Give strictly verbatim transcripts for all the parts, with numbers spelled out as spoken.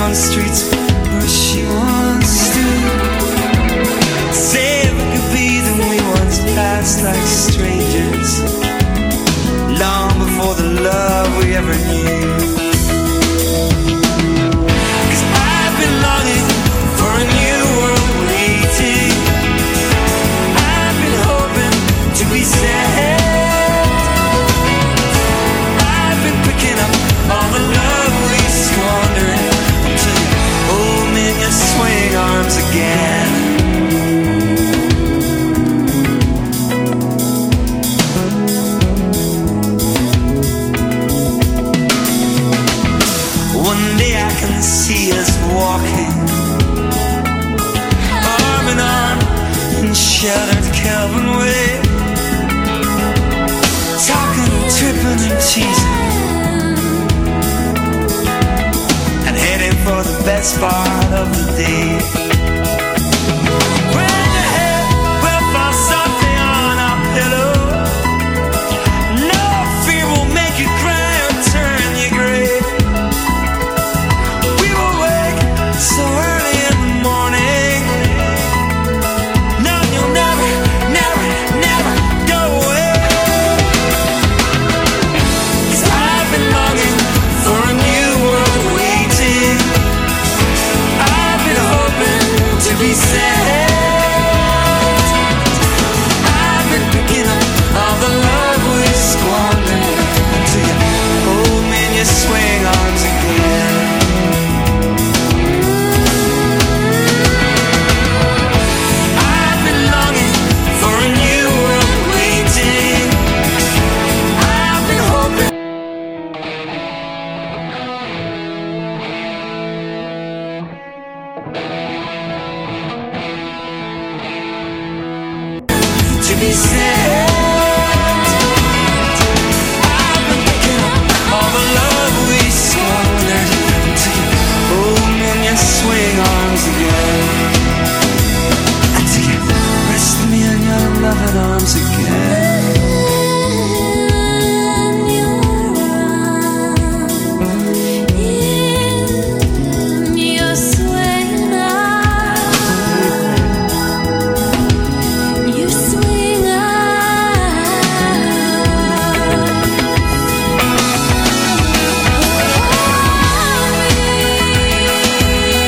on streets where she wants to. Say if we could be then we once passed like strangers, long before the love we ever knew. Cause I've been longing for a new world waiting. I've been hoping to be sad. I've been picking up all the love we squandered until you hold me in your swing arms again. One day I can see us walking arm in arm in shattered Calvin Way, talking, tripping and teasing, and heading for the best part of the day. When your head will fall softly on our pillow, no fear will make you cry or turn you gray. We will wake so early in the morning, knowing you'll never, never, never go away. Cause I've been longing for a new world waiting. I've been hoping to be sad. I've been picking up all the love we squandered until you hold me in your swing arms again. I've been longing for a new world waiting. I've been hoping to be sad. I've been picking up all the love we squandered until you hold me in your swing arms again. Until you rest me in your loving arms again.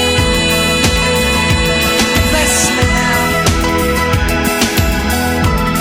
Bless me now.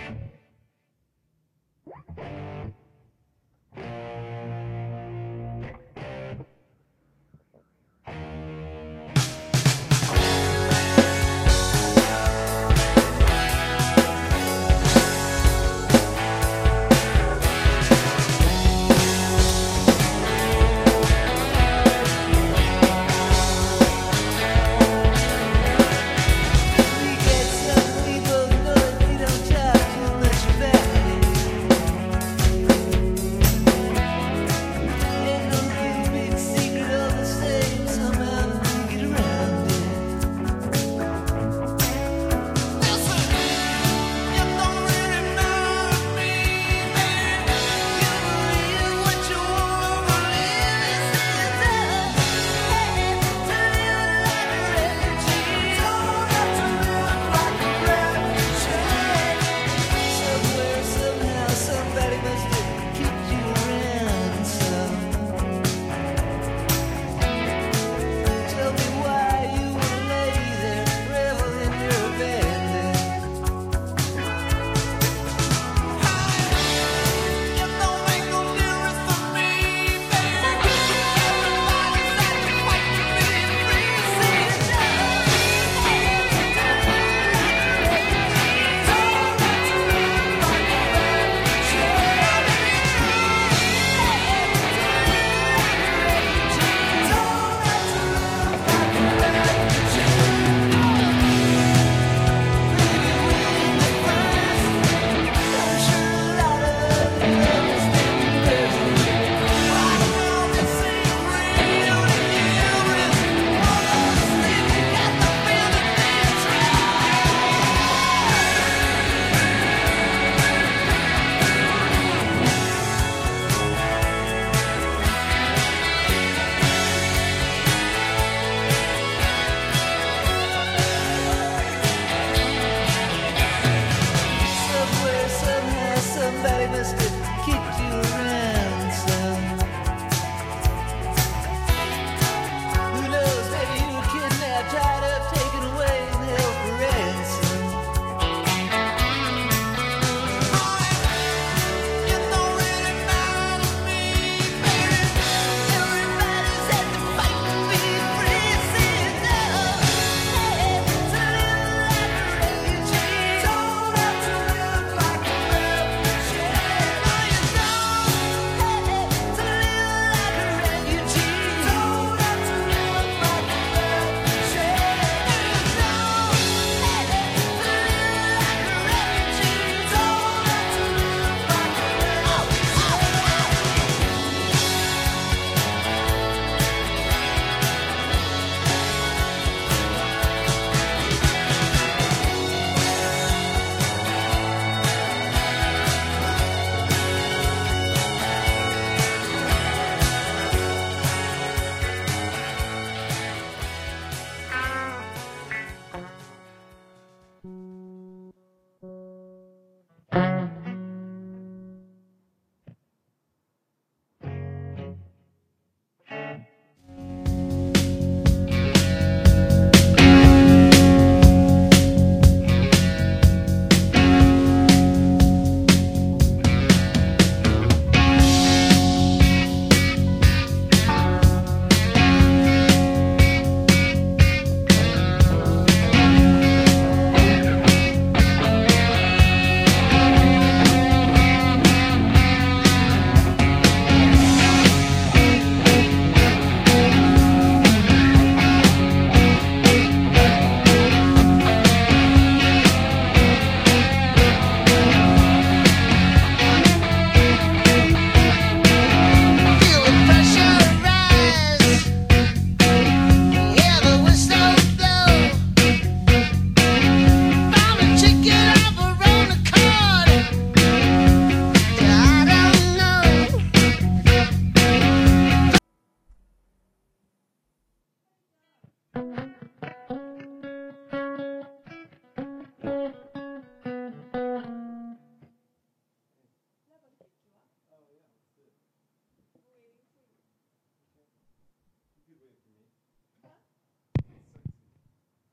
Bye.